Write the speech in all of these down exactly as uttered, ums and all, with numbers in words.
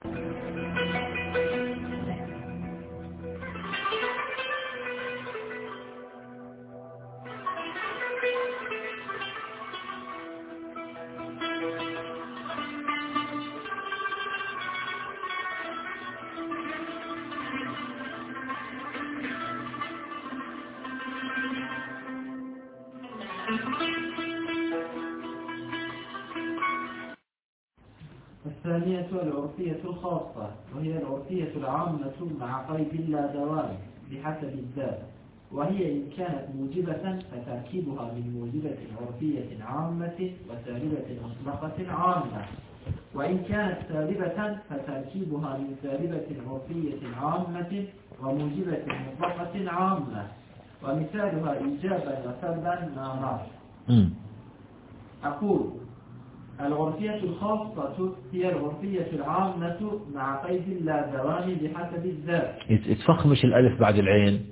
الثانية العرفية الخاصة، وهي العرفية العامة مع قيد لا دوام بحسب الذات، وهي إن كانت موجبة فتركيبها من موجبة عرفية عامة وسالبة مطلقة عامة، وإن كانت سالبة فتركيبها من سالبة عرفية عامة وموجبة مطلقة عامة، ومثالها إيجابا وسلبا ما مر. أقول العرفية الخاصة هي العرفية العامة مع قيد لا دوام بحسب الذات. اتفخمش الألف بعد العين،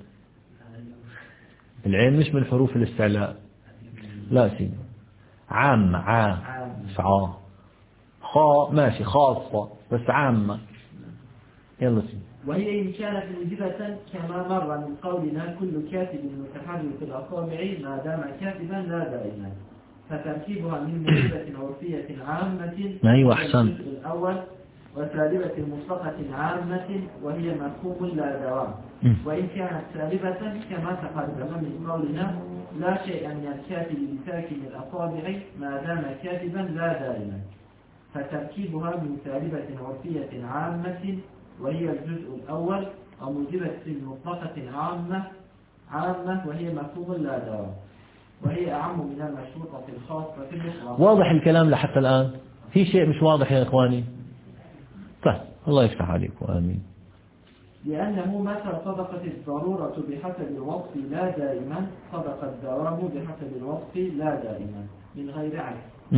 العين مش من حروف الاستعلاء. لا سيدي، عامة عام فعا خاء ماشي خاصة بس عامة. يلا سيدي. وهي إن كانت موجبة كما مر من قولنا كل كاتب متحرك في الأصابع ما دام كاتبا لا دائما، فتركيبها من موجبة عرفية عامة أيوة أحسن الجزء الأول وسالبة مطلقة عامة وهي مفهوم لا دوام، وإن كانت سالبة كما تقدم من قولنا لا شيء من الكاتب بساكن الأصابع ما دام كاتبا لا دائما، فتركيبها من سالبة عرفية عامة وهي الجزء الأول وموجبة مطلقة عامة عامة وهي مفهوم لا دوام، وهي أعم من المشروطة الخاصة في الإخوان. واضح الكلام لحتى الآن؟ في شيء مش واضح يا إخواني؟ طيب الله يفتح عليكم آمين. لأنه متى صدقت الضرورة بحسب الوصف لا دائما صدق الدوام بحسب الوصف لا دائما من غير عكس.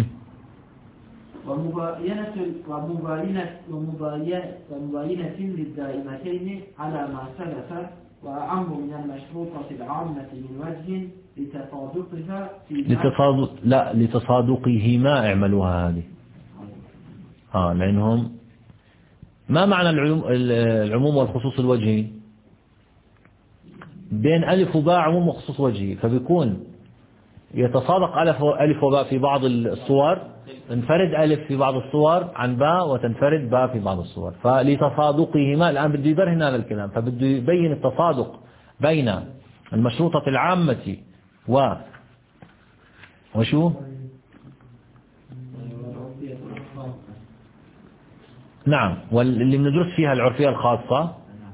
ومباينة ومباينة ومباينة ومباينة للدائمتين على ما سلف وأعم من المشروطة العامة من وجه لتصادقها في لتصادق لا لتصادقهما اعملوها هذه اه لأنهم ما معنى العلوم العموم والخصوص الوجهي؟ بين ألف وباء عموم وخصوص وجهي، فبيكون يتصادق ألف ألف وباء في بعض الصور، تنفرد ألف في بعض الصور عن باء وتنفرد باء في بعض الصور، فلتصادقهما الآن بده يبرهن هذا الكلام، فبده يبين التصادق بين المشروطة العامة و وشو نعم واللي بندرس فيها العرفية الخاصة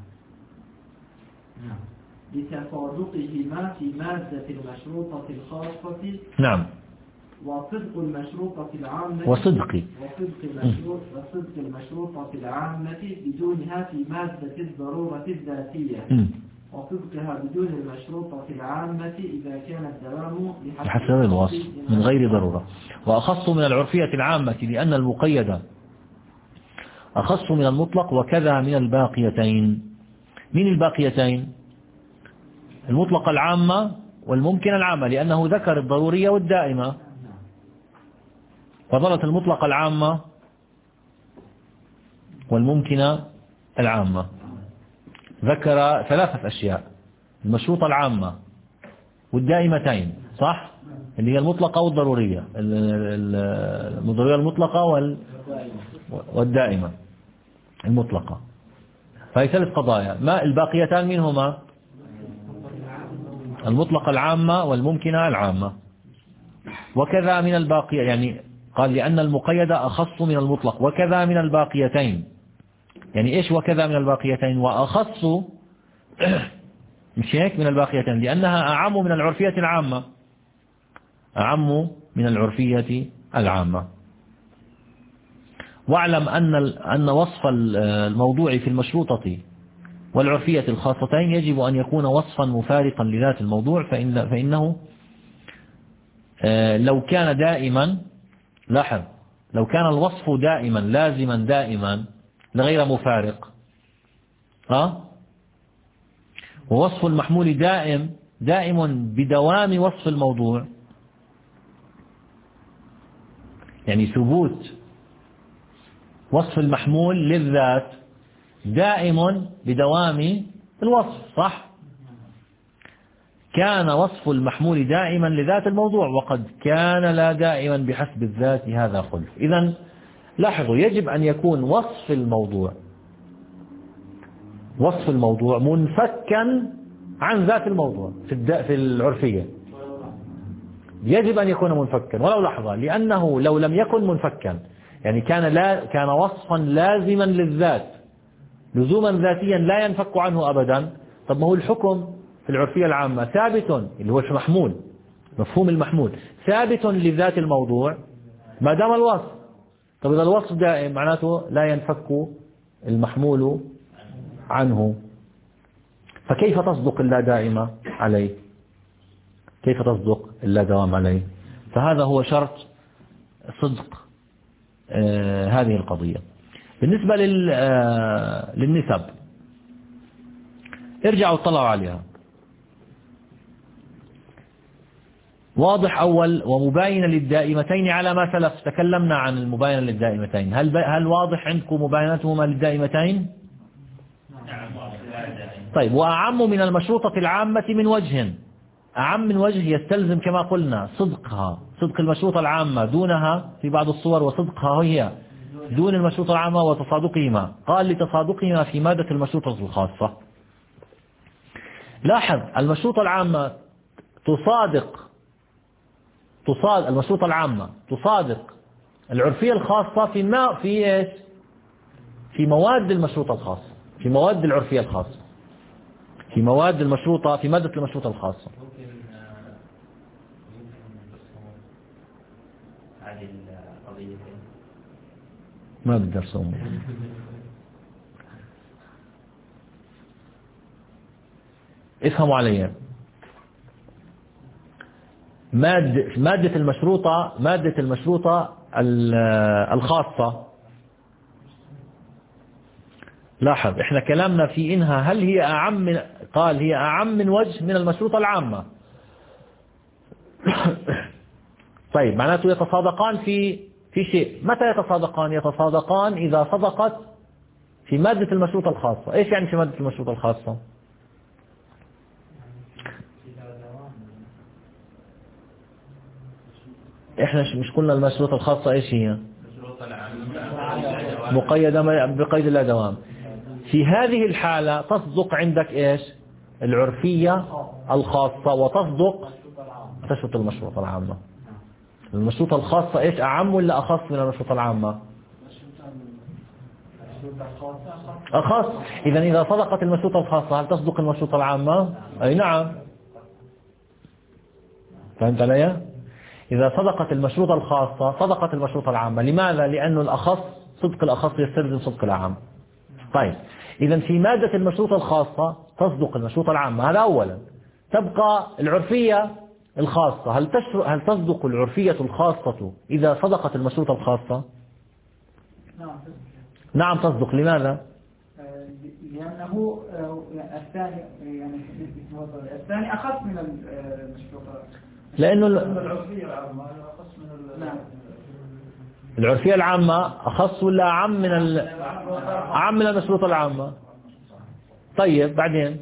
لتصادقهما في مادة المشروطة الخاصة نعم وصدق المشروطة العامة وصدق وصدق المشروط وصدق المشروطة العامة بدونها في مادة الضرورة الذاتية م. وصدقها بدون المشروطة العامة إذا كان الدوام بحسب الوصف من غير ضرورة. وأخص من العرفية العامة لأن المقيد أخص من المطلق وكذا من الباقيتين. من الباقيتين؟ المطلق العامة والممكن العامة، لأنه ذكر الضرورية والدائمة، فضلت المطلق العامة والممكن العامة. ذكر ثلاثة أشياء: المشروطة العامة والدائمتين صح، اللي هي المطلقة والضرورية، الضرورية المطلقة والدائمة المطلقة. فهي ثلاث قضايا. ما الباقيتان منهما؟ المطلقة العامة والممكنة العامة. وكذا من الباقية، يعني قال لأن المقيد أخص من المطلق وكذا من الباقيتين. يعني إيش وكذا من الباقيتين؟ وأخص مش هيك من الباقيتين لأنها أعم من العرفية العامة، أعم من العرفية العامة. واعلم أن أن وصف الموضوع في المشروطة والعرفية الخاصتين يجب أن يكون وصفا مفارقا لذات الموضوع، فإن فإنه لو كان دائما، لاحظ، لو كان الوصف دائما لازما دائما لغير مفارق، ها، ووصف المحمول دائم دائم بدوام وصف الموضوع، يعني ثبوت وصف المحمول للذات دائم بدوام الوصف، صح؟ كان وصف المحمول دائما لذات الموضوع، وقد كان لا دائما بحسب الذات، هذا خلف. إذن لاحظوا، يجب أن يكون وصف الموضوع وصف الموضوع منفكا عن ذات الموضوع في في العرفية، يجب أن يكون منفكا ولو لحظة، لأنه لو لم يكن منفكا يعني كان لا كان وصفا لازما للذات لزوما ذاتيا لا ينفك عنه أبدا. طب ما هو الحكم في العرفية العامة ثابت، اللي هو المحمول، مفهوم المحمول ثابت لذات الموضوع ما دام الوصف. طب إذا الوصف دائم معناته لا ينفك المحمول عنه، فكيف تصدق اللا دائمة عليه؟ كيف تصدق اللا دوام عليه؟ فهذا هو شرط صدق آه هذه القضية. بالنسبة لل آه للنسب، ارجعوا اطلعوا عليها. واضح أول ومباينة للدائمتين على ما سلف، تكلمنا عن المباينة للدائمتين. هل هل واضح عندكم مباينتهما للدائمتين؟ طيب، وأعم من المشروطة العامة من وجه، أعم من وجه يستلزم كما قلنا صدقها، صدق المشروطة العامة دونها في بعض الصور، وصدقها هي دون المشروطة العامة، وتصادقهما. قال لتصادقهما في مادة المشروطة الخاصة. لاحظ، المشروطة العامة تصادق تصادق المشروطة العامة تصادق العرفية الخاصة في ما في ايش؟ في مواد المشروطة الخاصة، في مواد العرفية الخاصة، في مواد المشروطة، في مادة المشروطة الخاصة. ممكن هذه القضية ما بدرسهم. افهموا علي. مادة مادة المشروطة مادة المشروطة الخاصة، لاحظ احنا كلامنا في انها هل هي اعم من، قال هي اعم من وجه من المشروطة العامة. طيب، معناته يتصادقان في في شيء. متى يتصادقان؟ يتصادقان اذا صدقت في مادة المشروطة الخاصة. ايش يعني في مادة المشروطة الخاصة؟ احنا مش قلنا المشروطة الخاصة ايش هي؟ مقيدة بقيد لا دوام. في هذه الحالة تصدق عندك ايش؟ العرفية الخاصة، وتصدق تشرط المشروطة العامة. المشروطة الخاصة ايش، اعم ولا اخص من المشروطة العامة؟ اخص. اذا اذا صدقت المشروطة الخاصة هل تصدق المشروطة العامة؟ اي نعم. فهمت علي؟ إذا صدقت المشروطة الخاصة صدقت المشروطة العامة. لماذا؟ لأنه الأخص، صدق الأخص يستلزم صدق العام. طيب، إذا في مادة المشروطة الخاصة تصدق المشروطة العامة، هذا أولا. تبقى العرفية الخاصة، هل هل تصدق العرفية الخاصة إذا صدقت المشروطة الخاصة؟ نعم نعم تصدق. لماذا؟ لأنه الثاني يعني الثاني أخص من المشروطة، لأنه العرفية العامة أخص من نعم. العرفية العامة أخص ولا أعم من ال... أعم من المشروطة العامة. طيب، بعدين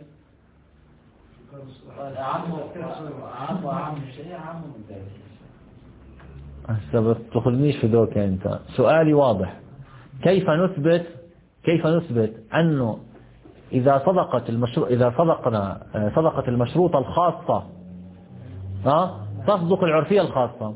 أعم أعم أعم شيء أعم من ذلك. هسه بتاخذنيش في ذوك أنت. سؤالي واضح. كيف نثبت كيف نثبت أنه إذا صدقت المشروع إذا صدقنا صدقت المشروطة الخاصة ها تصدق العرفية الخاصة؟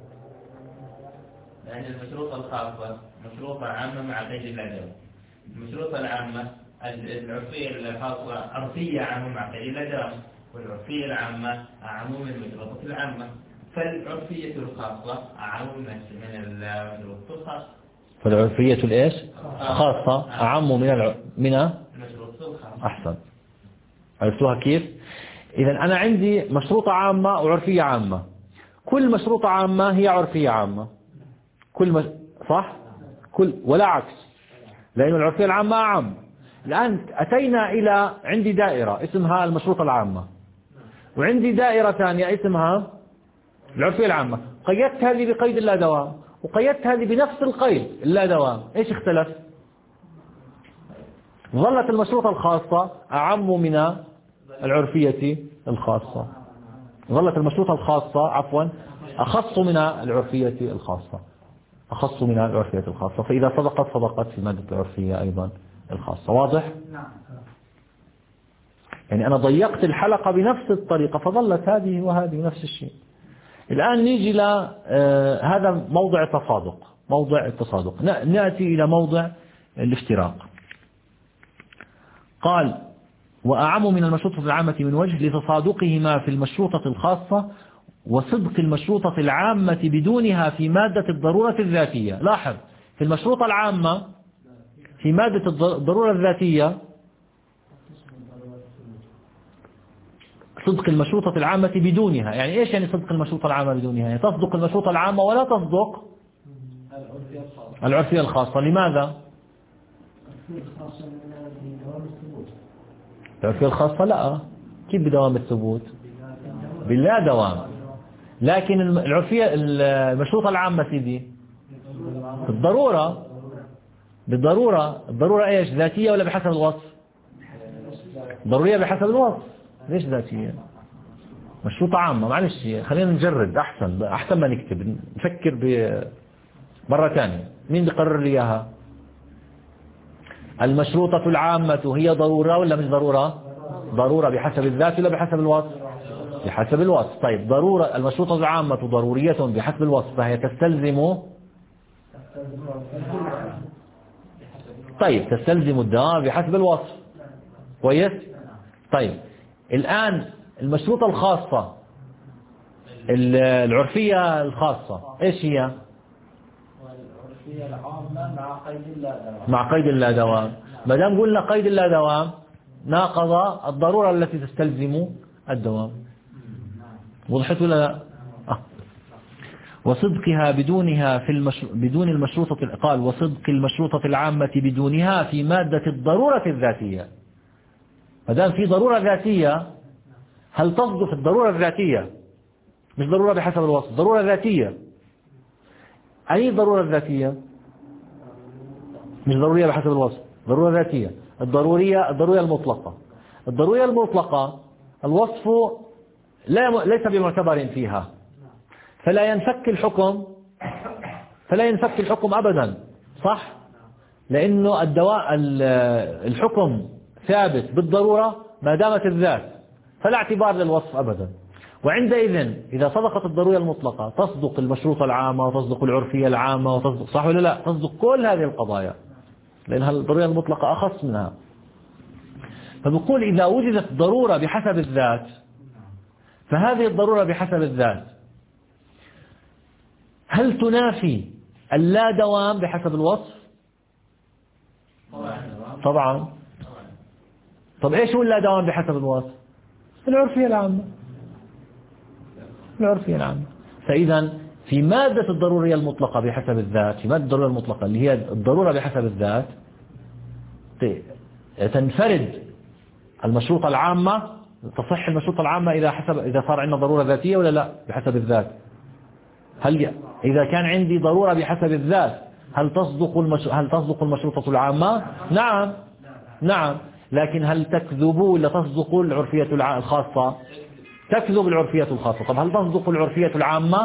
يعني المشروطة الخاصة مشروطة عامة مع قيد الأدب. المشروطة العامة العرفية الخاصة عرفية عامة مع قيد الأدب، والعرفية العامة أعم من المشروطة العامة. فالعرفية الخاصة أعم من المشروطة الخاصة. فالعرفية الإيش؟ خاصة أعم من الع... من المشروطة الخاصة. أحسن. عرفتوها كيف؟ إذا أنا عندي مشروطة عامة وعرفية عامة. كل مشروطة عامة هي عرفية عامة. كل مش... صح؟ كل ولا عكس، لأن العرفية العامة أعم. الآن أتينا إلى عندي دائرة اسمها المشروطة العامة، وعندي دائرة ثانية اسمها العرفية العامة. قيدت هذه بقيد لا دوام، وقيدت هذه بنفس القيد لا دوام، إيش اختلف؟ ظلت المشروطة الخاصة أعم من العرفية الخاصة، ظلت المشروطة الخاصة عفوا أخص من العرفية الخاصة، أخص من العرفية الخاصة، فإذا صدقت صدقت في مادة العرفية أيضا الخاصة. واضح؟ يعني أنا ضيقت الحلقة بنفس الطريقة فظلت هذه وهذه نفس الشيء. الآن نيجي ل آه هذا موضع التصادق، موضع التصادق. نأتي إلى موضع الافتراق. قال وأعم من المشروطة العامة من وجه لتصادقهما في المشروطة الخاصة وصدق المشروطة العامة بدونها في مادة الضرورة الذاتية. لاحظ في المشروطة العامة في مادة الضرورة الذاتية صدق المشروطة العامة بدونها. يعني إيش يعني صدق المشروطة العامة بدونها؟ يعني تصدق المشروطة العامة ولا تصدق العرفية الخاصة. لماذا؟ العرفية الخاصة لا، كيف بدوام الثبوت؟ باللا دوام. لكن العرفية المشروطة العامة سيدي بالضرورة، بالضرورة. الضرورة ايش؟ ذاتية ولا بحسب الوصف؟ ضرورية بحسب الوصف. ليش ذاتية؟ مشروطة عامة. معلش خلينا نجرد أحسن، أحسن ما نكتب، نفكر مرة ثانية. مين بيقرر لي إياها؟ المشروطة العامة هي ضرورة ولا مش ضرورة؟ ضرورة بحسب الذات ولا بحسب الوصف؟ بحسب الوصف. طيب ضرورة المشروطة العامة ضرورية بحسب الوصف، فهي تستلزم طيب تستلزم الدوام بحسب الوصف. كويس؟ طيب الآن المشروطة الخاصة العرفية الخاصة ايش هي؟ العرفية العامة مع قيد اللا دوام. مع قيد اللا دوام. ما دام قلنا قيد اللا دوام ناقض الضرورة التي تستلزم الدوام. وضحت ولا لا؟ آه. وصدقها بدونها في المش... بدون المشروطة. قال وصدق المشروطة العامة بدونها في مادة الضرورة الذاتية. ما دام في ضرورة ذاتية، هل تصدق الضرورة الذاتية؟ مش ضرورة بحسب الوصف، ضرورة ذاتية. أي ضرورة ذاتية؟ مش ضرورية بحسب الوصف، ضرورة ذاتية. الضرورية الضرورية المطلقة. الضرورية المطلقة الوصف لا ليس بمعتبر فيها، فلا ينفك الحكم فلا ينفك الحكم أبدا. صح؟ لأنه الدواء الحكم ثابت بالضرورة ما دامت الذات، فلا اعتبار للوصف أبدا. وعندئذ إذا صدقت الضرورية المطلقة تصدق المشروطة العامة وتصدق العرفية العامة وتصدق، صح ولا لا؟ تصدق كل هذه القضايا لأنها الضرورية المطلقة أخص منها. فبقول إذا وجدت ضرورة بحسب الذات، فهذه الضرورة بحسب الذات هل تنافي اللا دوام بحسب الوصف؟ طبعا. طب إيش هو اللا دوام بحسب الوصف؟ العرفية العامة. العرفية العامة. فإذا في مادة الضرورية المطلقة بحسب الذات، في مادة الضرورية المطلقة اللي هي الضرورة بحسب الذات، تنفرد المشروطة العامة. تصح المشروطة العامة إذا حسب إذا صار عندنا ضرورة ذاتية ولا لا بحسب الذات؟ هل إذا كان عندي ضرورة بحسب الذات هل تصدق المش... هل تصدق المشروطة العامة؟ نعم نعم. لكن هل تكذب ولا تصدق العرفية الخاصة؟ تكذب العرفية الخاصة. طب هل تصدق العرفية العامة؟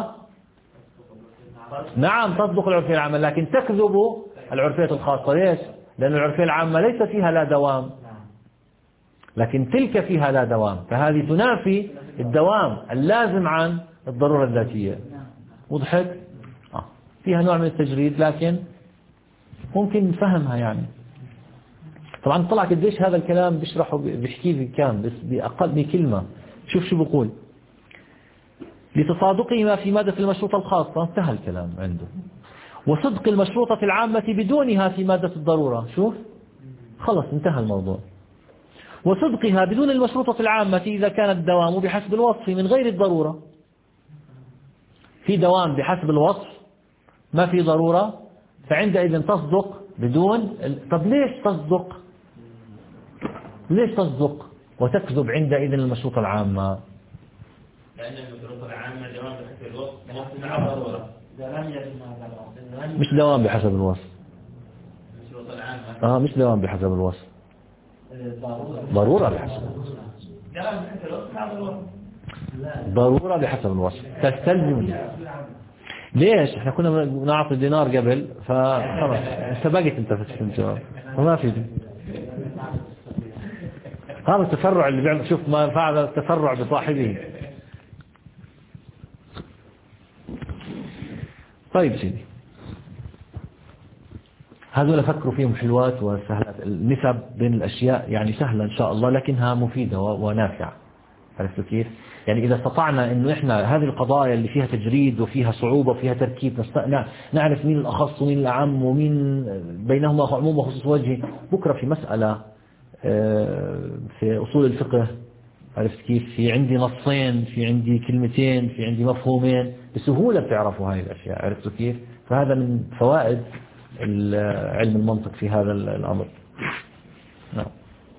نعم تصدق العرفية العامة، لكن تكذب العرفية الخاصة. ليش؟ لأن العرفية العامة ليس فيها لا دوام، لكن تلك فيها لا دوام، فهذه تنافي الدوام اللازم عن الضرورة الذاتية. وضحت؟ آه. فيها نوع من التجريد لكن ممكن نفهمها. يعني طبعا طلع قديش هذا الكلام بيشرحه بيحكي لي كان بس بأقل من كلمة. شوف شو بقول: لتصادقهما في مادة المشروطة الخاصة، انتهى الكلام عنده. وصدق المشروطة العامة بدونها في مادة الضرورة، شوف خلص انتهى الموضوع. وصدقها بدون المشروطة العامة إذا كان الدوام بحسب الوصف من غير الضرورة. في دوام بحسب الوصف ما في ضرورة، فعندئذ تصدق بدون. طب ليش تصدق؟ ليش تصدق وتكذب عندئذ المشروطة العامة؟ لأن المشروطة العامة دوام بحسب الوصف مع ضرورة. مش دوام بحسب الوصف. اه مش دوام بحسب الوصف، ضرورة بحسب الوصف. ضرورة بحسب الوصف تستلزم. ليش احنا كنا نعطي دينار قبل فخلاص سبقت انت في الجواب وما في دي. هذا التفرع اللي بيعمل، شوف ما فعل التفرع بصاحبه. طيب سيدي، هذول فكروا فيهم حلوات وسهلات. النسب بين الأشياء يعني سهلة إن شاء الله لكنها مفيدة ونافعة. عرفتوا كيف؟ يعني إذا استطعنا إنه إحنا هذه القضايا اللي فيها تجريد وفيها صعوبة وفيها تركيب نعرف مين الأخص ومين الأعم ومين بينهما عموم وخصوص وجهي. بكرة في مسألة في أصول الفقه، عرفت كيف؟ في عندي نصين، في عندي كلمتين، في عندي مفهومين، بسهولة بتعرفوا هاي الأشياء. عرفتوا كيف؟ فهذا من فوائد علم المنطق في هذا الأمر. نعم.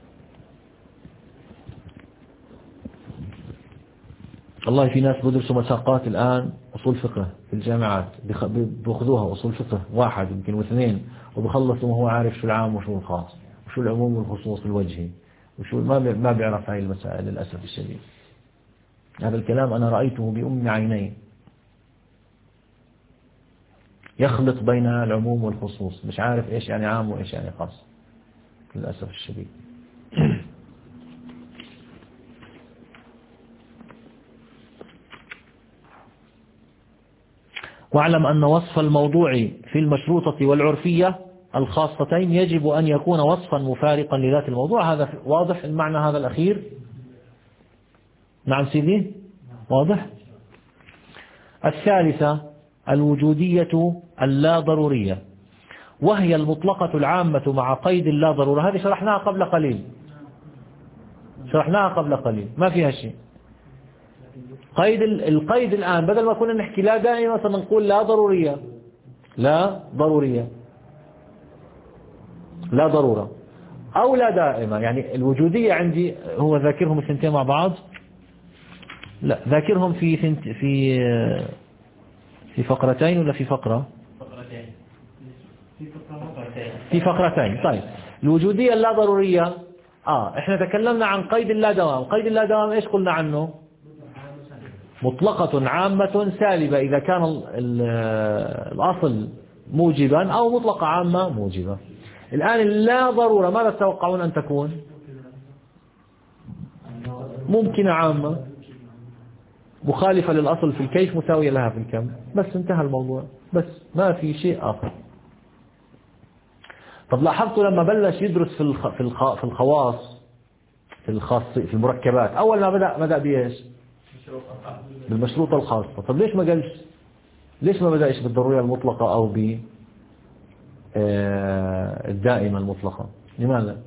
والله في ناس بدرسوا مساقات الآن أصول فقه في الجامعات، بيأخذوها أصول فقه واحد يمكن واثنين وبخلصوا وهو عارف شو العام وشو الخاص وشو العموم والخصوص الوجهي وشو ما ما بيعرف هاي المسائل للأسف الشديد. هذا الكلام أنا رأيته بأم عيني، يخلط بين العموم والخصوص، مش عارف إيش يعني عام وإيش يعني خاص للأسف الشديد. واعلم أن وصف الموضوع في المشروطة والعرفية الخاصتين يجب أن يكون وصفا مفارقا لذات الموضوع. هذا واضح المعنى هذا الأخير؟ نعم سيدي واضح. الثالثة الوجودية اللا ضرورية، وهي المطلقة العامة مع قيد اللا ضرورة. هذه شرحناها قبل قليل، شرحناها قبل قليل ما فيها شيء. قيد القيد الآن بدل ما كنا نحكي لا دائما مثلا نقول لا ضرورية، لا ضرورية، لا ضرورة أو لا دائمة. يعني الوجودية عندي هو ذاكرهم الثنتين مع بعض؟ لا، ذاكرهم في ثنت في في فقرتين ولا في فقرة؟ في فقرتين. طيب الوجودية اللا ضرورية آه إحنا تكلمنا عن قيد اللا دوام. قيد اللا دوام إيش قلنا عنه؟ مطلقة عامة سالبة إذا كان الأصل موجبا أو مطلقة عامة موجبة. الآن اللا ضرورة ماذا تتوقعون أن تكون؟ ممكنة عامة مخالفة للأصل في الكيف مساوية لها في الكم، بس انتهى الموضوع، بس ما في شيء آخر. طب لاحظتوا لما بلش يدرس في الخ... في, الخ... في الخواص في الخاص في المركبات، أول ما بدأ بدأ بإيش؟ بالمشروطة الخاصة. طب ليش ما قالش، ليش ما بدأش بالضرورية المطلقة أو ب الدائمة المطلقة؟ لماذا؟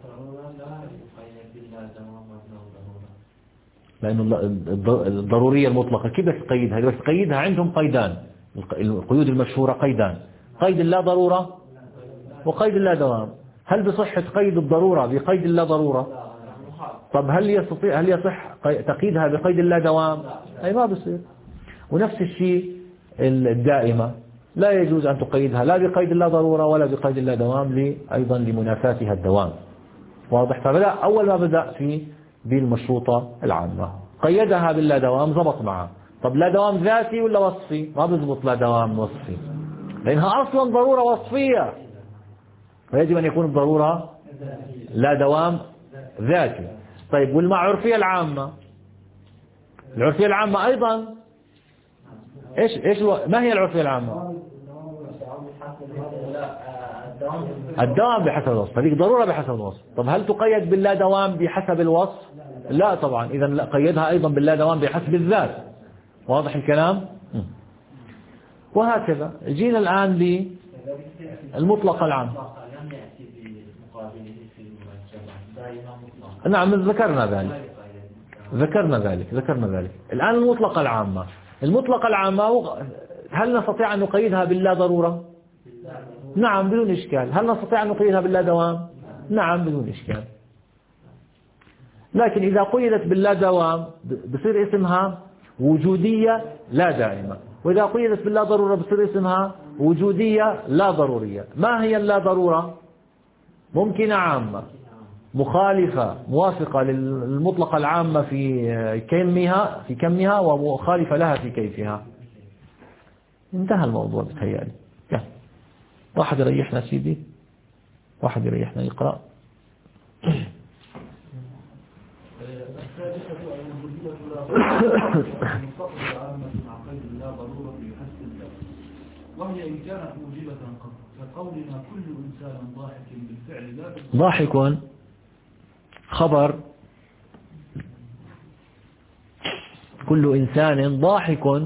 لأنه الضرورية المطلقة كيف بدك تقيدها؟ بدك تقيدها عندهم قيدان، القيود المشهورة قيدان، قيد اللا ضرورة وقيد اللا دوام. هل بصح تقيد الضرورة بقيد اللا ضرورة؟ طب هل يستطيع هل يصح تقييدها بقيد اللا دوام؟ أي ما بصير. ونفس الشيء الدائمة لا يجوز أن تقيدها لا بقيد اللا ضرورة ولا بقيد اللا دوام، أيضا لمنافاتها الدوام. واضح؟ فبدأ أول ما بدأ في بالمشروطة العامة قيدها باللا دوام، ضبط معه. طب لا دوام ذاتي ولا وصفي؟ ما بضبط لا دوام وصفي لأنها أصلا ضرورة وصفية، فيجب أن يكون الضرورة لا دوام ذاتي. طيب والمعرفية العامة، العرفية العامة أيضا إيش إيش ما هي العرفية العامة؟ الدوام بحسب الوصف، هذيك ضرورة بحسب الوصف. طب هل تقيد باللا دوام بحسب الوصف؟ لا طبعا. إذا لا، قيدها أيضا باللا دوام بحسب الذات. واضح الكلام؟ وهكذا جينا الآن للمطلق العام. نعم ذكرنا ذلك ذكرنا ذلك ذكرنا ذلك الآن المطلقة العامة. المطلقة العامة هل نستطيع أن نقيدها باللا ضرورة؟ نعم بدون إشكال. هل نستطيع أن نقيدها باللا دوام؟ نعم بدون إشكال. لكن إذا قيدت باللا دوام بصير اسمها وجودية لا دائمة. وإذا قيدت باللا ضرورة بصير اسمها وجودية لا ضرورية. ما هي اللا ضرورة؟ ممكنة عامة مخالفة موافقة للمطلقة العامة في كمها في كمها ومخالفة لها في كيفها. انتهى الموضوع بتهيألي. واحد يريحنا سيدي، واحد يريحنا يقرأ. وهي إن كانت موجبة كقولنا كل إنسان ضاحك بالفعل لا ضاحك خبر كل إنسان ضاحك كل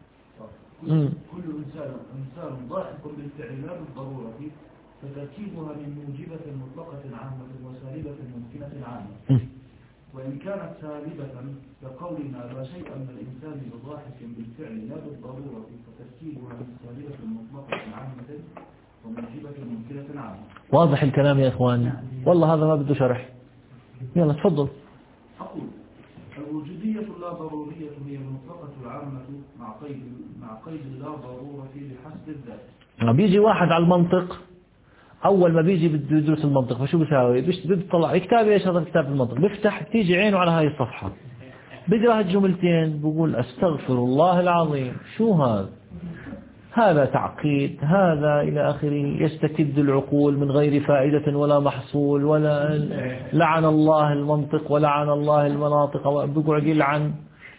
إنسان إنسان ضاحك بالفعل لا بالضرورة فتركيبها من موجبة مطلقة عامة وسالبة ممكنة عامة. وإن كانت سالبة كقولنا لا شيء من الإنسان بضاحك بالفعل لا بالضرورة فتركيبها من سالبة مطلقة عامة وموجبة ممكنة عامة. واضح الكلام يا إخواني؟ والله هذا ما بده شرح. يلا تفضل. أقول الوجودية لا ضرورية هي المطلقة العامة مع قيد مع قيد لا ضرورة بحسب الذات. بيجي واحد على المنطق، أول ما بيجي بده يدرس المنطق فشو بيساوي؟ بيطلع كتاب ايش هذا كتاب المنطق، بيفتح بتيجي عينه على هاي الصفحة بيقرأ هالجملتين بقول أستغفر الله العظيم، شو هذا؟ هذا تعقيد، هذا إلى آخره، يستكد العقول من غير فائدة ولا محصول ولا لعن الله المنطق ولعن الله المناطق، بيقعد يلعن.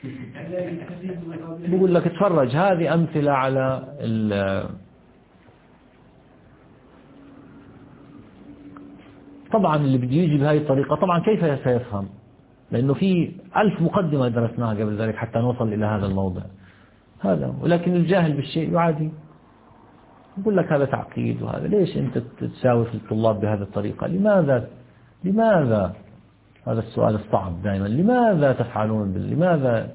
بقول لك اتفرج، هذه أمثلة على ال طبعا اللي بده يجي بهذه الطريقة طبعا كيف سيفهم؟ لأنه في ألف مقدمة درسناها قبل ذلك حتى نوصل إلى هذا الموضع هذا. ولكن الجاهل بالشيء يعادي، يقول لك هذا تعقيد وهذا. ليش أنت تساوي في الطلاب بهذه الطريقة؟ لماذا لماذا هذا السؤال الصعب دائما، لماذا تفعلون بال... لماذا؟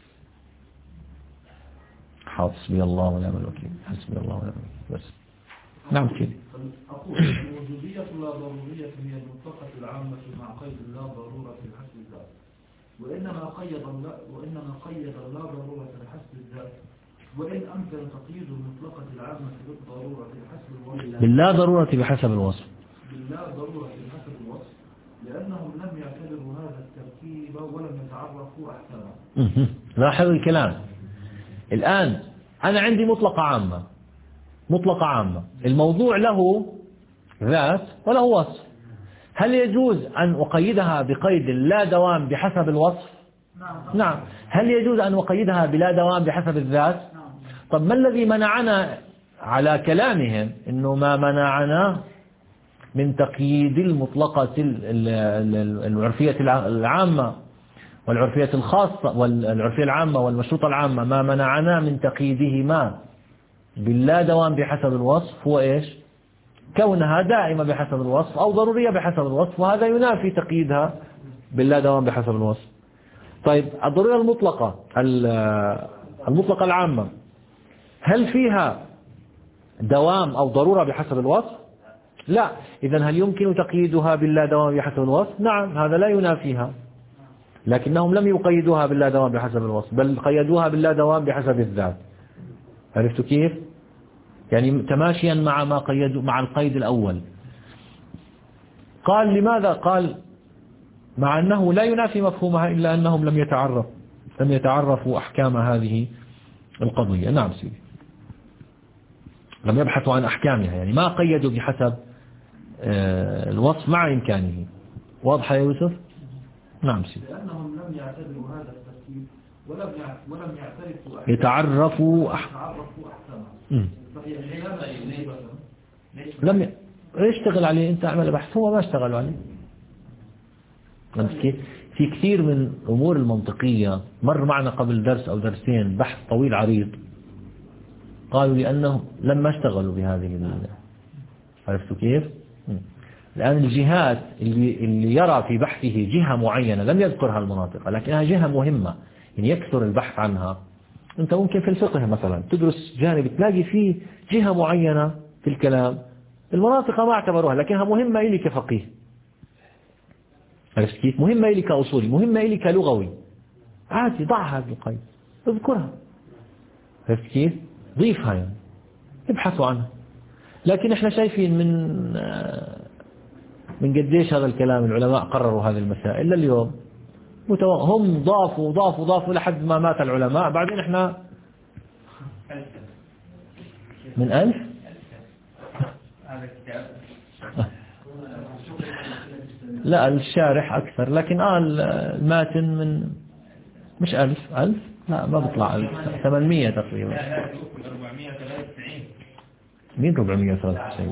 حسبي الله ونعم الوكيل، حسبي الله ونعم الوكيل. بس نعم سيدي. أقول الوجودية لا ضرورية هي المطلقة العامة مع قيد لا ضرورة في حسب الذات. وإنما قيد وإنما قيد لا ضرورة في حسب الذات، وإن أمكن تقييد المطلقة العامة بالضرورة في حسب الوصف باللا ضرورة بحسب الوصف باللا ضرورة بحسب الوصف لأنهم لم يعتبروا هذا التركيب ولم يتعرفوا أحكامه. لاحظ الكلام الآن. أنا عندي مطلقة عامة، مطلقة عامة، الموضوع له ذات وله وصف. هل يجوز أن أقيدها بقيد لا دوام بحسب الوصف؟ نعم. هل يجوز أن أقيدها بلا دوام بحسب الذات؟ طب ما الذي منعنا على كلامهم إنه ما منعنا من تقييد المطلقة العرفية العامة والعرفية الخاصة والعرفية العامة والمشروطة العامة، ما منعنا من تقييدهما باللا دوام بحسب الوصف هو إيش؟ كونها دائمة بحسب الوصف أو ضرورية بحسب الوصف، وهذا ينافي تقييدها باللا دوام بحسب الوصف. طيب الضرورة المطلقة المطلقة العامة هل فيها دوام أو ضرورة بحسب الوصف؟ لا. إذن هل يمكن تقييدها باللا دوام بحسب الوصف؟ نعم، هذا لا ينافيها، لكنهم لم يقيدوها باللا دوام بحسب الوصف، بل قيدوها باللا دوام بحسب الذات. عرفتوا كيف؟ يعني تماشيا مع ما قيدوا مع القيد الأول. قال لماذا؟ قال مع أنه لا ينافي مفهومها إلا أنهم لم يتعرف لم يتعرفوا أحكام هذه القضية. نعم سيدي، لم يبحثوا عن أحكامها، يعني ما قيدوا بحسب الوصف مع إمكانه. واضح يا يوسف؟ نعم سيدي. لأنهم لم يعتبروا هذا التركيب ولم ولم يعترفوا يتعرفوا أحكامها. لم ي... يشتغل عليه. أنت اعمل بحث، هو ما اشتغلوا عليه. في كثير من أمور المنطقية مر معنا قبل درس أو درسين بحث طويل عريض، قالوا لأنهم لما اشتغلوا بهذه ال... عرفتوا كيف؟ الآن الجهات اللي, اللي يرى في بحثه جهة معينة لم يذكرها المناطق لكنها جهة مهمة يعني يكثر البحث عنها. أنت ممكن في الفقه مثلا تدرس جانب تلاقي فيه جهة معينة في الكلام المناطق ما اعتبروها لكنها مهمة إلي كفقيه. عرفت كيف؟ مهمة إلي كأصولي، مهمة إلي كلغوي، عادي ضع هذه القيد اذكرها. عرفت كيف؟ ضيفها يعني ابحثوا عنها. لكن احنا شايفين من من قديش هذا الكلام العلماء قرروا هذه المسائل لليوم، هم ضافوا ضافوا ضافوا لحد ما مات العلماء. بعدين احنا من ألف لا الشارح أكثر، لكن آه الماتن من مش ألف ألف لا ما بيطلع ألف، ثمانمية تقريبا. مين أربعمية وثلاثة وتسعين؟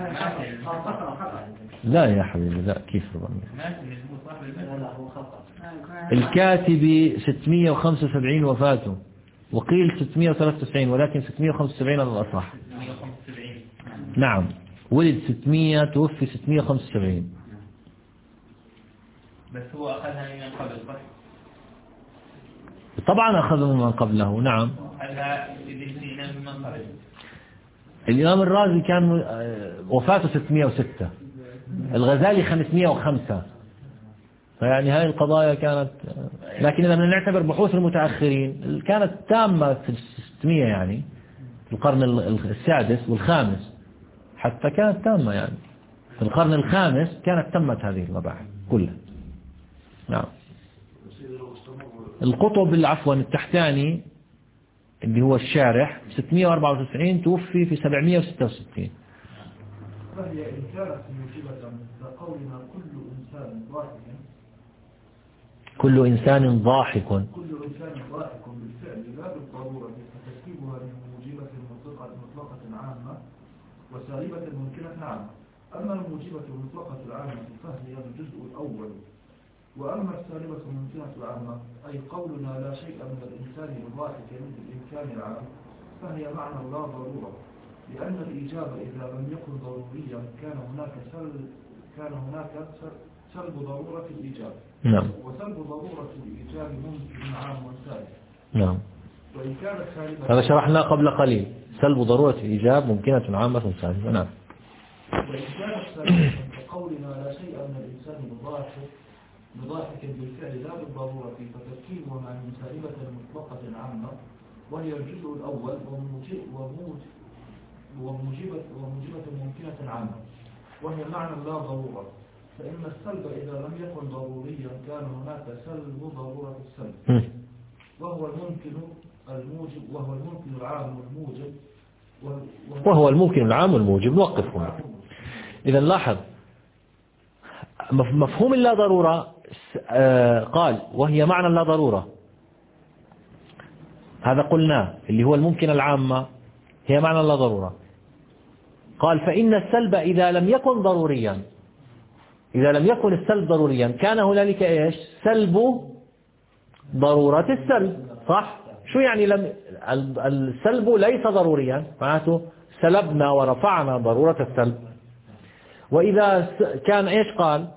لا يا حبيبي لا، كيف أربعمية؟ الكاتبي ستمية وخمسة وسبعين وفاته، وقيل ستمية وثلاثة وتسعين، ولكن ستمية وخمسة وسبعين على الأصح. نعم ولد ستمية توفي ستمية وخمسة وسبعين. بس هو أخذها من قبل صح؟ طبعا أخذه من قبله. نعم أخذها ابن سينا من قبل. الإمام الرازي كان وفاته ستمية وستة، الغزالي خمسمية وخمسة، فيعني هاي القضايا كانت. لكن إذا بدنا نعتبر بحوث المتأخرين كانت تامة في الستمية، يعني في القرن السادس والخامس حتى كانت تامة، يعني في القرن الخامس كانت تمت هذه المباحث كلها. نعم. القطب عفوا التحتاني اللي هو الشارح ستمية وأربعة وتسعين، توفي في سبعمية وستة وستين. فهي إن كانت موجبة لقولنا كل إنسان ضاحك كل إنسان ضاحك كل إنسان ضاحك بالفعل لا بالضرورة، فتركيبها من موجبة مطلقة مطلقة عامة وسالبة ممكنة عامة. أما الموجبة المطلقة العامة فهي الجزء الأول، وأما السالبة الممكنة العامة أي قولنا لا شيء من الإنسان الضاحك مثل الإمكان العام، فهي معنى لا ضرورة، لأن الإيجاب إذا لم يكن ضروريا كان هناك سلب كان هناك سلب ضرورة الإيجاب. نعم. وسلب ضرورة الإيجاب ممكن عام وسالب. نعم. وإن كانت سالبة هذا شرحناه قبل قليل، سلب ضرورة الإيجاب ممكنة عامة وسالبة. نعم. وإن كانت سالبة كقولنا لا شيء من الإنسان بضاحك بضاحك بالفعل لا بالضرورة، فتركيبها مع من سالبة مطلقة عامة وهي الجزء الأول وموجب وموجبة وموجبة ممكنة عامة وهي معنى لا ضرورة، فإن السلب إذا لم يكن ضروريا كان هناك سلب ضرورة السلب، وهو الممكن الموجب وهو الممكن العام والموجب وهو الممكن العام والموجب. نوقف هنا. إذا لاحظ مفهوم اللا ضرورة قال وهي معنى لا ضرورة، هذا قلناه اللي هو الممكن العامة هي معنى لا ضرورة. قال فإن السلب إذا لم يكن ضروريا، إذا لم يكن السلب ضروريا كان هنالك إيش؟ سلب ضرورة السلب. صح؟ شو يعني لم السلب ليس ضروريا؟ معناته سلبنا ورفعنا ضرورة السلب. وإذا كان إيش قال؟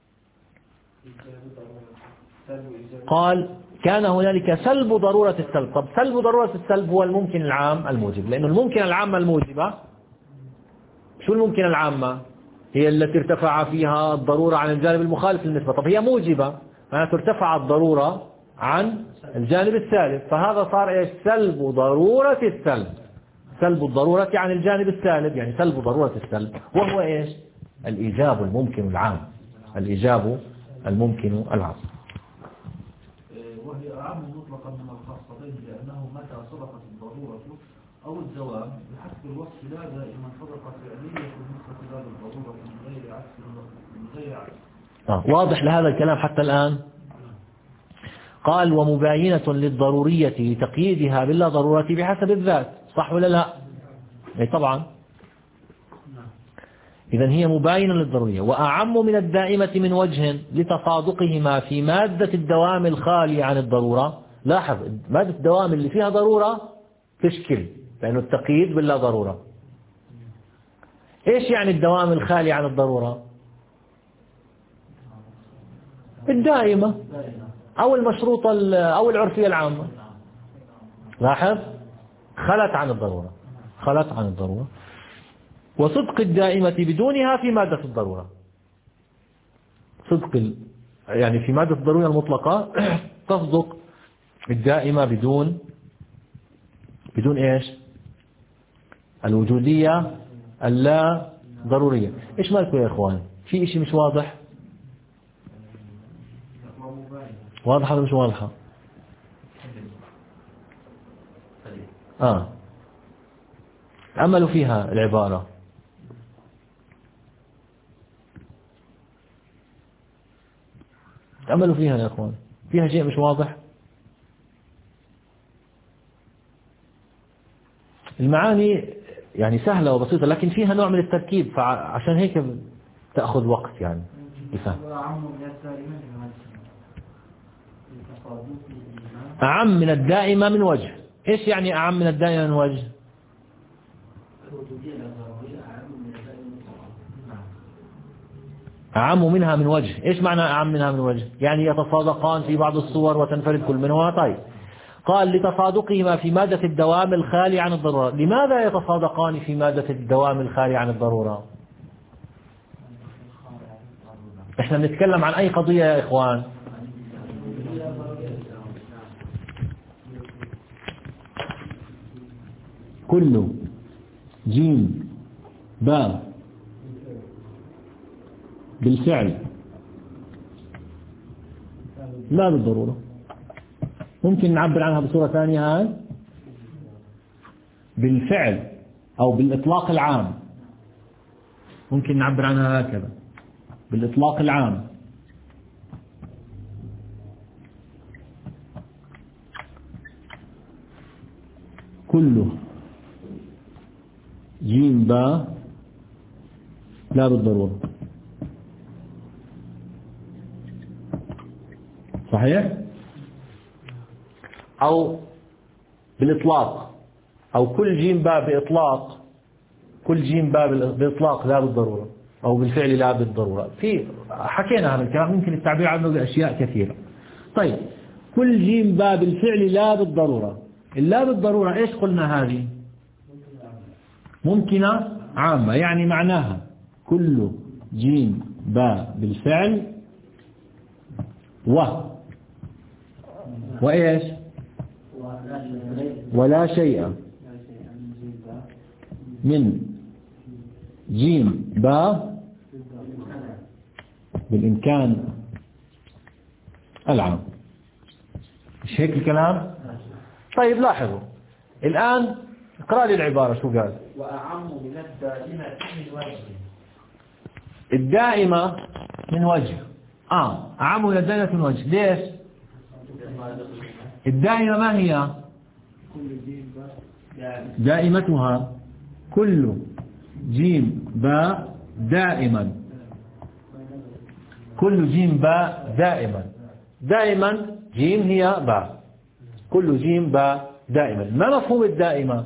قال كان هنالك سلب ضرورة السلب. طب سلب ضرورة السلب هو الممكن العام الموجب، لأنه الممكن العامة الموجبة شو الممكن العامة؟ هي التي ارتفع فيها الضرورة عن الجانب المخالف للنسبة. طب هي موجبة معناته ارتفع الضرورة عن الجانب السالب، فهذا صار ايش؟ سلب ضرورة السلب. سلب الضرورة عن الجانب السالب يعني سلب ضرورة السلب، وهو ايش؟ الإيجاب الممكن العام. الإيجاب الممكن العام. وهي أعم مطلقا من الخاصتين، لأنه متى صدقت الضرورة أو الدوام بحسب الوصف لا دائما صدقت فعلية نسبة لا بالضرورة من غير عكس من غير عكس. آه. واضح لهذا الكلام حتى الآن؟ قال ومباينة للضرورية لتقييدها باللا ضرورة بحسب الذات. صح ولا لا؟ اي طبعا. إذن هي مباينة للضرورية وأعم من الدائمة من وجه لتصادقهما في مادة الدوام الخالية عن الضرورة. لاحظ مادة الدوام اللي فيها ضرورة تشكل، لأنه التقييد باللا ضرورة. إيش يعني الدوام الخالي عن الضرورة؟ الدائمة أو المشروطة أو العرفية العامة. لاحظ خلت عن الضرورة، خلت عن الضرورة. وصدق الدائمة بدونها في مادة الضرورة. صدق يعني في مادة الضرورة المطلقة تصدق الدائمة بدون بدون إيش؟ الوجودية اللا ضرورية. إيش مالكم يا إخوان؟ في إشي مش واضح؟ واضحة ولا مش واضحة؟ آه تأملوا فيها العبارة. تأملوا فيها يا إخوان، فيها شيء مش واضح. المعاني يعني سهلة وبسيطة، لكن فيها نوع من التركيب، فعشان هيك تأخذ وقت يعني بفهم. أعم من الدائمة من وجه. إيش يعني أعم من الدائمة من وجه؟ أعم منها من وجه. إيش معنى أعم منها من وجه؟ يعني يتصادقان في بعض الصور وتنفرد كل منهما. طيب قال لتصادقهما في مادة الدوام الخالي عن الضرورة. لماذا يتصادقان في مادة الدوام الخالي عن الضرورة؟ إحنا بنتكلم عن أي قضية يا إخوان؟ كل جيم باء بالفعل لا بالضرورة. ممكن نعبر عنها بصورة ثانية هاي بالفعل أو بالإطلاق العام. ممكن نعبر عنها هكذا بالإطلاق العام. كله جيم باء لا بالضرورة. صحيح؟ أو بالإطلاق، أو كل جيم باء بإطلاق، كل جيم باء بإطلاق لا بالضرورة، أو بالفعل لا بالضرورة. في حكينا هذا الكلام، ممكن التعبير عنه بأشياء كثيرة. طيب كل جيم باء بالفعل لا بالضرورة. اللا بالضرورة إيش قلنا هذه؟ ممكنة عامة، يعني معناها كل جيم باء بالفعل و وإيش ولا شيء من جيم باء بالإمكان العام. مش هيك الكلام؟ طيب لاحظوا الآن اقرأ لي العبارة شو قال. وأعم من الدائمة من وجه. الدائمة من وجه. آه أعم من الدائمة من وجه. ليش؟ الدائمة ما هي؟ دائمتها كل جيم باء دائما. كل جيم باء دائما. دائما جيم هي باء. كل جيم باء دائما. ما مفهوم الدائمة؟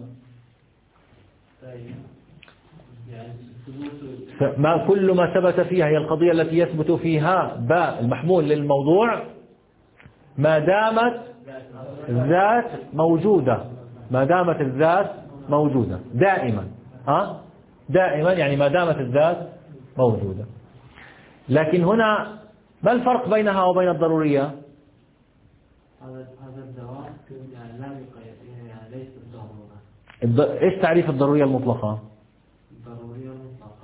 ما كل ما ثبت فيها هي القضية التي يثبت فيها باء المحمول للموضوع ما دامت الذات موجودة. ما دامت الذات موجودة دائما. ها دائما يعني ما دامت الذات موجودة. لكن هنا ما الفرق بينها وبين الضرورية؟ هذا الدوام يعني لا يقيد، يعني ليس بالضرورة. ايش تعريف الضرورية المطلقة؟ الضرورية المطلقة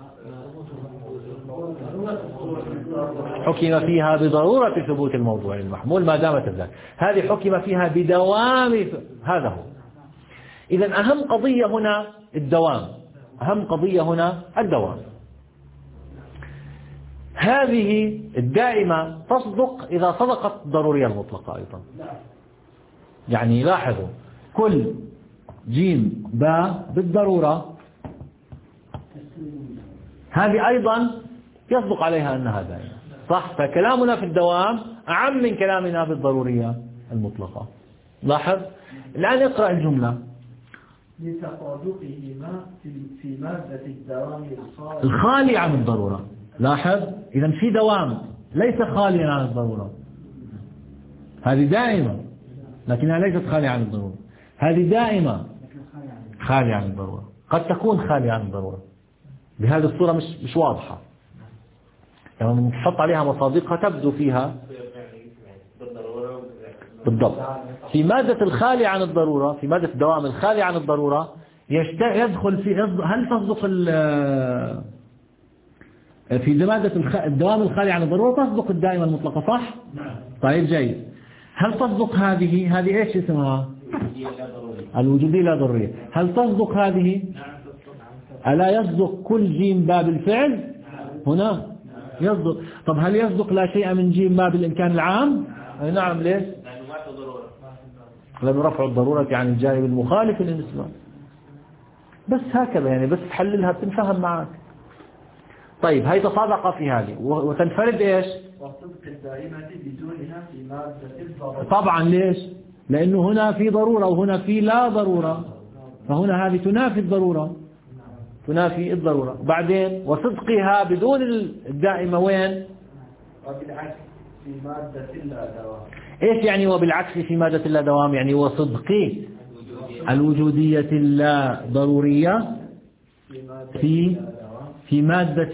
حكم فيها بضرورة ثبوت الموضوع المحمول ما دامت الذات. هذه حكم فيها بدوام. هذا هو. إذا أهم قضية هنا الدوام. أهم قضية هنا الدوام. هذه الدائمة تصدق إذا صدقت الضرورية المطلقة أيضا. يعني لاحظوا كل جيم باء بالضرورة هذه أيضا يصدق عليها أنها دائمة. صح؟ فكلامنا في الدوام أعم من كلامنا بالضرورية المطلقة. لاحظ الآن اقرأ الجملة. لتصادقهما في مادة الدوام الخالي الخالي عن الضرورة. لاحظ إذا في دوام ليس خاليا عن الضرورة. هذه دائمة لكنها ليست خالية عن الضرورة. هذه دائمة خالية عن الضرورة. قد تكون خالية عن الضرورة بهذه الصورة مش مش واضحة. لما يعني نحط عليها مصادقها تبدو فيها بالضبط. في مادة الخالي عن الضرورة، في مادة الدوام الخالي عن الضرورة يدخل في، هل تصدق في مادة الدوام الخالي عن الضرورة تصدق الدائمة المطلقة صح؟ نعم. طيب جيد. هل تصدق هذه هذه ايش اسمها؟ الوجودية لا ضرورية. هل تصدق هذه؟ ألا يصدق كل جيم باب الفعل هنا؟ يصدق. طب هل يصدق لا شيء من جيم باب الإمكان العام؟ نعم. ليش؟ لأنه رفع الضرورة عن الجانب المخالف للنسبة. بس هكذا يعني، بس تحللها بتنفهم معك. طيب هي تصادق في هذه وتنفرد ايش؟ وصدق الدائمة بدونها في مادة الضرورة. طبعا ليش؟ لأنه هنا في ضرورة وهنا في لا ضرورة، فهنا هذه تنافي الضرورة، تنافي الضرورة. بعدين وصدقها بدون الدائمة وين؟ وبالعكس في مادة اللا دوام. ايش يعني وبالعكس في مادة اللا دوام؟ يعني وصدقي الوجودية اللا ضرورية في في مادة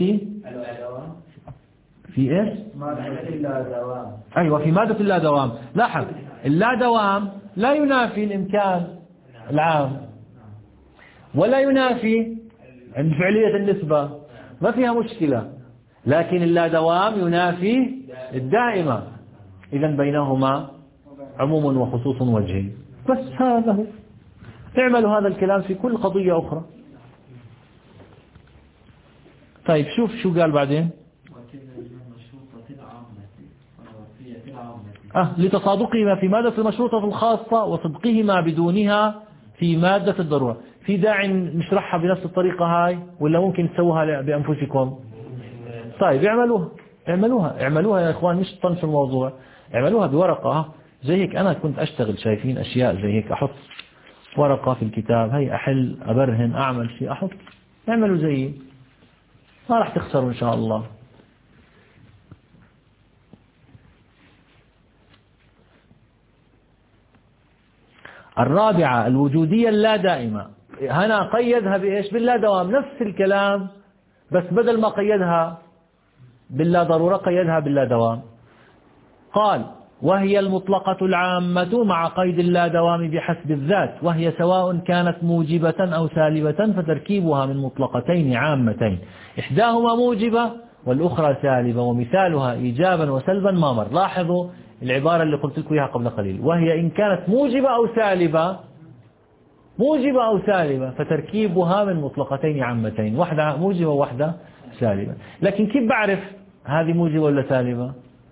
في ايش؟ مادة اللا دوام. ايوه في مادة اللا دوام. لاحظ اللا دوام لا ينافي الإمكان العام ولا ينافي فعلية النسبة، ما فيها مشكلة، لكن اللا دوام ينافي الدائمة. إذا بينهما عموم وخصوص وجهي. بس هذا هو. اعملوا هذا الكلام في كل قضية أخرى. طيب شوف شو قال بعدين. أه لتصادقهما في مادة المشروطة الخاصة وصدقهما بدونها في مادة الضرورة. في داعي نشرحها بنفس الطريقة هاي ولا ممكن تسووها بأنفسكم؟ طيب اعملوها اعملوها اعملوها يا إخوان، مش طنشوا الموضوع، اعملوها بورقة زي هيك. أنا كنت أشتغل شايفين أشياء زي هيك، أحط ورقة في الكتاب هي، أحل أبرهن أعمل شيء أحط. اعملوا زيي ما راح تخسروا إن شاء الله. الرابعة الوجودية اللا دائمة. هنا قيدها بإيش؟ باللا دوام، نفس الكلام بس بدل ما قيدها باللا ضرورة قيدها باللا دوام. قال وهي المطلقة العامة مع قيد اللا دوام بحسب الذات، وهي سواء كانت موجبة أو سالبة، فتركيبها من مطلقتين عامتين إحداهما موجبة والأخرى سالبة، ومثالها إيجابا وسلبا ما مر. لاحظوا العبارة اللي قلت لكم إياها قبل قليل، وهي إن كانت موجبة أو سالبة، موجبة أو سالبة فتركيبها من مطلقتين عامتين، واحدة موجبة وواحدة سالبة. لكن كيف بعرف هذه موجبة ولا سالبة؟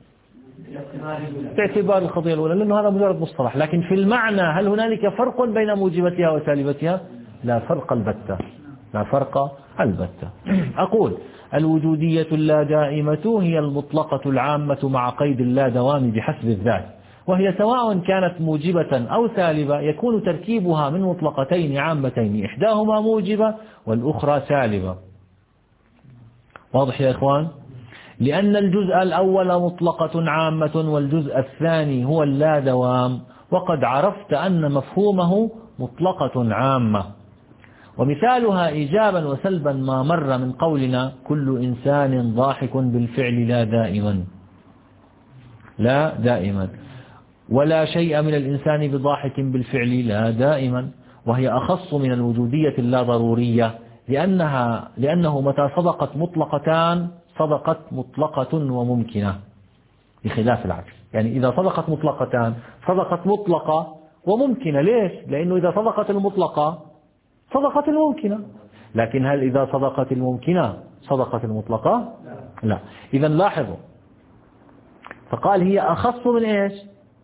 باعتبار القضية الأولى، لأنه هذا مجرد مصطلح. لكن في المعنى هل هنالك فرق بين موجبتها وسالبتها؟ لا فرق البتة، لا فرق البتة. أقول الوجودية اللا دائمة هي المطلقة العامة مع قيد اللا دوام بحسب الذات، وهي سواء كانت موجبة أو سالبة يكون تركيبها من مطلقتين عامتين إحداهما موجبة والأخرى سالبة. واضح يا إخوان؟ لأن الجزء الأول مطلقة عامة والجزء الثاني هو اللا دوام، وقد عرفت أن مفهومه مطلقة عامة. ومثالها إيجابا وسلبا ما مر من قولنا كل إنسان ضاحك بالفعل لا دائما، لا دائما، ولا شيء من الإنسان بضاحك بالفعل لا دائما، وهي أخص من الوجودية اللا ضرورية لأنها لأنه متى صدقت مطلقتان صدقت مطلقة وممكنة بخلاف العكس. يعني إذا صدقت مطلقتان صدقت مطلقة وممكنة. ليش؟ لأنه إذا صدقت المطلقة صدقت الممكنة، لكن هل إذا صدقت الممكنة صدقت المطلقة؟ لا. إذا لاحظوا، فقال هي أخص من إيش؟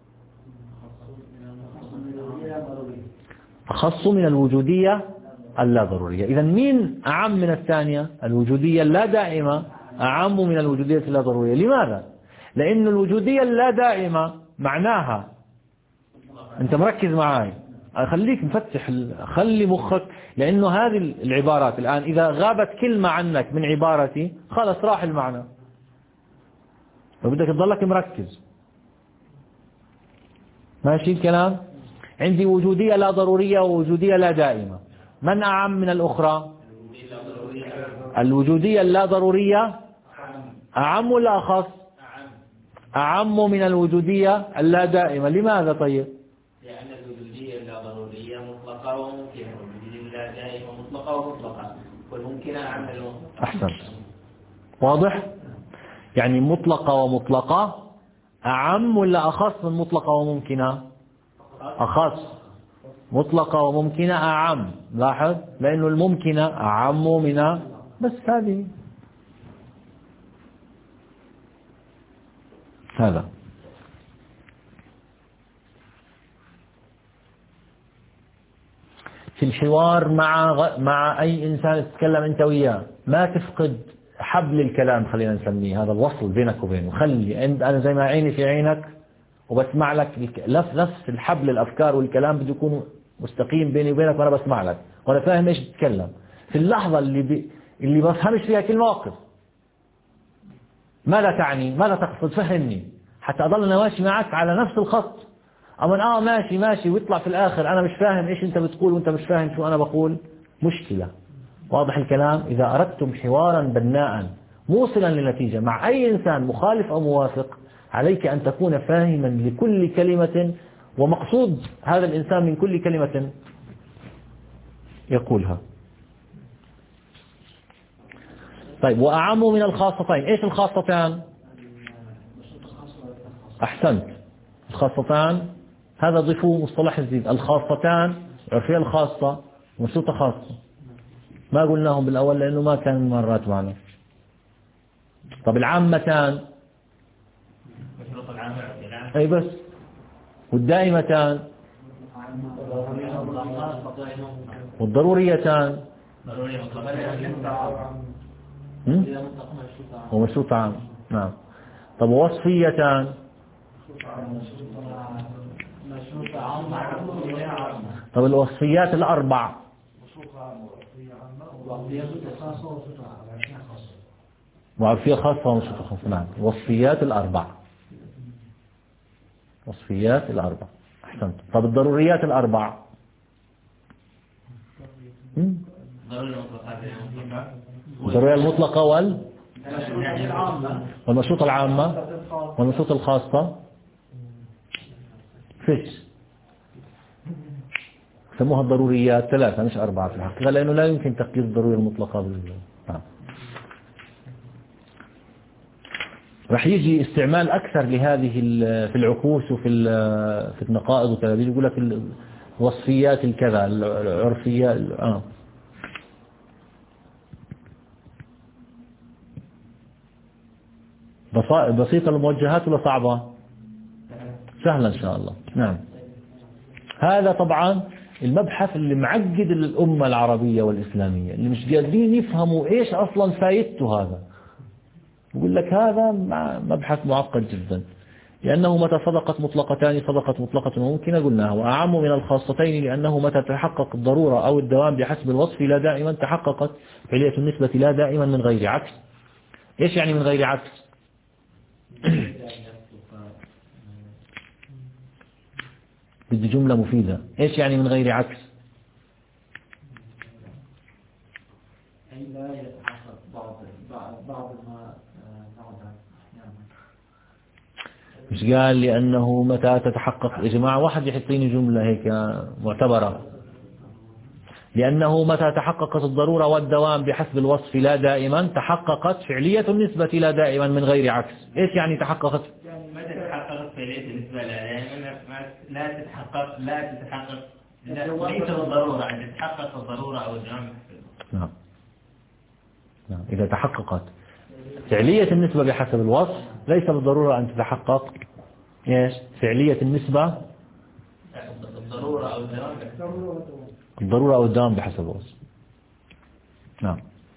أخص من الوجودية اللا ضرورية. إذا مين أعم من الثانية؟ الوجودية اللا دائمة أعم من الوجودية اللا ضرورية. لماذا؟ لأن الوجودية اللا دائمة معناها، أنت مركز معاي، خليك مفتح، خلي مخك، لأنه هذه العبارات الآن إذا غابت كلمة عنك من عبارتي خلاص راح المعنى، فبدك تضلك مركز. ماشي الكلام؟ عندي وجودية لا ضرورية ووجودية لا دائمة، من أعم من الأخرى؟ الوجودية اللا ضرورية أعم ولا أخص؟ أعم من الوجودية اللا دائمة. لماذا طيب؟ مطلقة ومطلقة، والممكنة عامة المطلقة. أحسن. واضح؟ يعني مطلقة ومطلقة أعم ولا أخص من مطلقة وممكنة؟ أخص. مطلقة وممكنة أعم. لاحظ، لأنه الممكنة أعم من بس هذه هذا. في الحوار مع غ... مع أي إنسان تتكلم أنت وياه ما تفقد حبل الكلام، خلينا نسميه هذا الوصل بينك وبينه. خلي أنا زي ما عيني في عينك وبسمع لك نفس الحبل الأفكار والكلام بده يكون مستقيم بيني وبينك وأنا بسمع لك وأنا فاهم إيش تتكلم. في اللحظة اللي بي... اللي بفهمش فيها كل موقف ماذا تعني ماذا تقصد فهمني حتى أضل أنا ماشي معك على نفس الخط. أما آه ماشي ماشي ويطلع في الآخر أنا مش فاهم إيش أنت بتقول وأنت مش فاهم شو أنا بقول، مشكلة. واضح الكلام؟ إذا أردتم حوارا بناء موصلا للنتيجة مع أي إنسان مخالف أو موافق عليك أن تكون فاهما لكل كلمة ومقصود هذا الإنسان من كل كلمة يقولها. طيب، وأعم من الخاصتين. إيش الخاصتان؟ أحسنت. الخاصتان هذا ضيفوه مصطلح جديد. الخاصتان عرفية الخاصة ومشروطة خاصة، ما قلناهم بالأول لأنه ما كان مرات معنا. طب العامتان أي بس، والدائمتان والضروريتان ومشروط عام. نعم. طب ووصفيتان طب الوصفيات الأربع وعرفية خاصة ومشروطة خاصة. نعم. وصفيات الأربع وصفيات الأربع. أحسنت. طب الضروريات الأربع الضرورية المطلقة وال والمشروطة العامة والمشروطة الخاصة فيش سموها الضروريات ثلاثة مش أربعة في الحقيقة، لأنه لا يمكن تقييد الضرورية المطلقة بالجملة. نعم. رح يجي استعمال أكثر لهذه في العكوس وفي في النقائض وكذا، يقول لك الوصفيات الكذا العرفيات. آه. بسيطة الموجهات ولا صعبة؟ سهلة إن شاء الله. نعم. هذا طبعا المبحث اللي معقد الأمة العربية والإسلامية، اللي مش قادرين يفهموا إيش أصلا فايدته. هذا يقول لك هذا مبحث معقد جدا، لأنه متى صدقت مطلقتان صدقت مطلقة وممكنة قلناها، وأعم من الخاصتين لأنه متى تحقق الضرورة أو الدوام بحسب الوصف لا دائما تحققت فعلية النسبة لا دائما من غير عكس. إيش يعني من غير عكس؟ بدي جملة مفيدة. إيش يعني من غير عكس؟ أي لا يتحقق بعض بعض ما بعضها. مش قال لأنه متى تتحقق. يا جماعة واحد يحطيني جملة هيك معتبرة. لأنه متى تحققت الضرورة والدوام بحسب الوصف لا دائما تحققت فعلية النسبة لا دائما من غير عكس. إيش يعني تحققت؟ متى تحققت فعلية النسبة لا دائما لا تتحقق لا تتحقق ليس بالضرورة أن تتحقق الضرورة أو الدوام. نعم. نعم. إذا تحققت فعلية النسبة بحسب الوصف ليس بالضرورة أن تتحقق إيش؟ فعلية النسبة الضرورة أو الدوام الضرورة أو الدوام بحسب الوصف. نعم.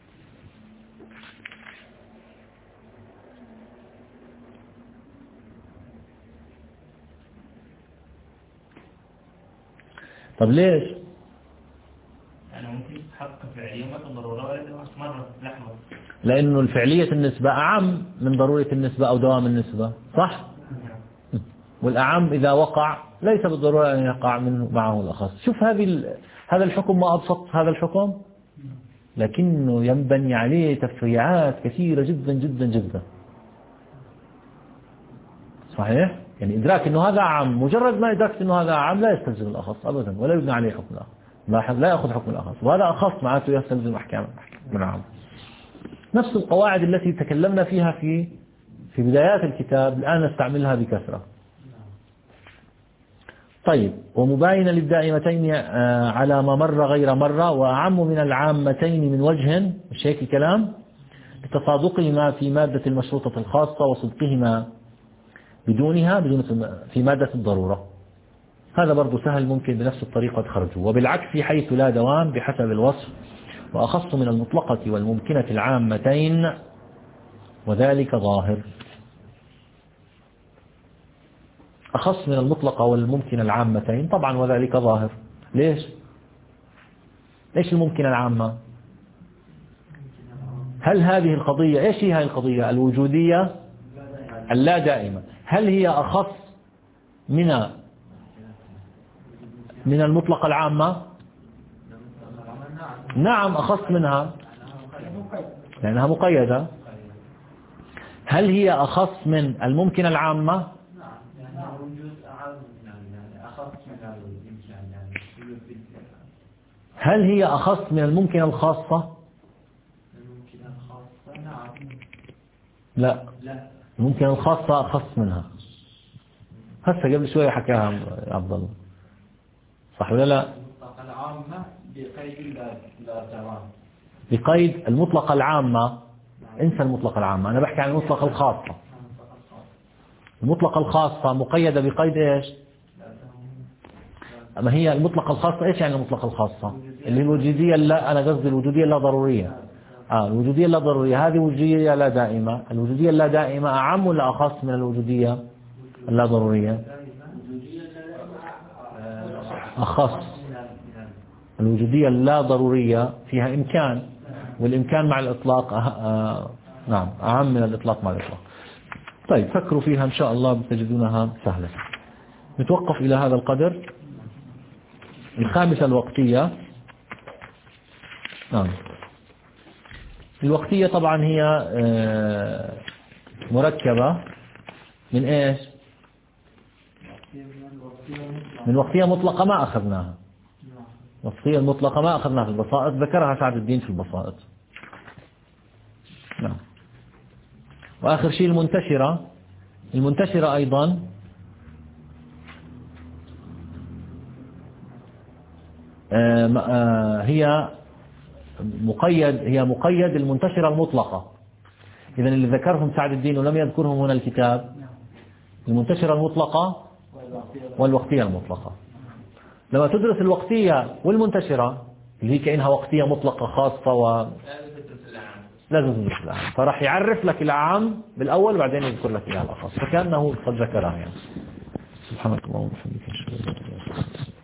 طب ليش؟ يعني ممكن تحقق فعلية وما ضرورة ولا دوام مرة لحظة. لأنه الفعلية النسبة أعم من ضرورة النسبة أو دوام النسبة، صح؟ والأعم إذا وقع ليس بالضرورة أن يقع منه معه الأخص. شوف هذه هذا الحكم ما أبسط هذا الحكم، لكنه ينبني عليه تفريعات كثيرة جدا جدا جدا. صحيح؟ يعني إدراك أنه هذا عام، مجرد ما إدراك أنه هذا عام لا يستلزم الأخص أبدا ولا يبنى عليه حكم الآخر. لاحظ لا يأخذ حكم الأخص، وهذا أخص معناته يستلزم أحكام من عام. نفس القواعد التي تكلمنا فيها في في بدايات الكتاب الآن نستعملها بكثرة. طيب، ومباينة للدائمتين على ما مر غير مرة، وأعم من العامتين من وجه، مش هيك الكلام؟ لتصادقهما في مادة المشروطة الخاصة وصدقهما بدونها بدون في مادة الضرورة. هذا برضو سهل، ممكن بنفس الطريقة تخرجوا. وبالعكس حيث لا دوام بحسب الوصف، وأخص من المطلقة والممكنة العامتين، وذلك ظاهر. أخص من المطلقة والممكنة العامتين طبعا، وذلك ظاهر. ليش؟ ليش الممكنة العامة؟ هل هذه القضية، ايش هي هذه القضية الوجودية اللا دائمة، هل هي أخص من من المطلقة العامة؟ نعم أخص منها لأنها مقيدة. هل هي أخص من الممكنة العامة؟ هل هي أخص من الممكنة الخاصة؟ لا، الممكنة الخاصة أخص منها. هسه قبل شوية حكاها عبد الله، صح ولا لا؟ المطلقة العامة بقيد لا دوام. بقيد المطلقة العامة، انسى المطلقة العامة، أنا بحكي عن المطلقة الخاصة. المطلقة الخاصة مقيدة بقيد ايش؟ أما هي المطلقة الخاصة ايش يعني المطلقة الخاصة؟ اللي الوجودية لا، أنا قصدي الوجودية اللا ضرورية. آه الوجودية اللا ضرورية هذه وجودية لا دائمة. الوجودية اللا دائمة أعم ولا أخص من الوجودية اللا ضرورية؟ أخص. الوجودية اللا ضرورية فيها إمكان، والإمكان مع الإطلاق أه... آه... نعم أعم من الإطلاق مع الإطلاق. طيب فكروا فيها إن شاء الله بتجدونها سهلة. نتوقف إلى هذا القدر. الخامسة الوقتية. نعم، الوقتية طبعا هي مركبة من ايش؟ من وقتية مطلقة ما أخذناها. وقتية المطلقة ما أخذناها في البسائط، ذكرها سعد الدين في البسائط. نعم. وآخر شيء المنتشرة. المنتشرة أيضا هي مقيد هي مقيد المنتشرة المطلقة. إذا اللي ذكرهم سعد الدين ولم يذكرهم هنا الكتاب المنتشرة المطلقة والوقتية المطلقة. لما تدرس الوقتية والمنتشرة اللي هي كأنها وقتية مطلقة خاصة و لازم تدرس العام، فراح يعرف لك العام بالأول وبعدين يذكر لك إياها الأخص، فكأنه قد ذكرها يعني. سبحانك اللهم وبحمدك.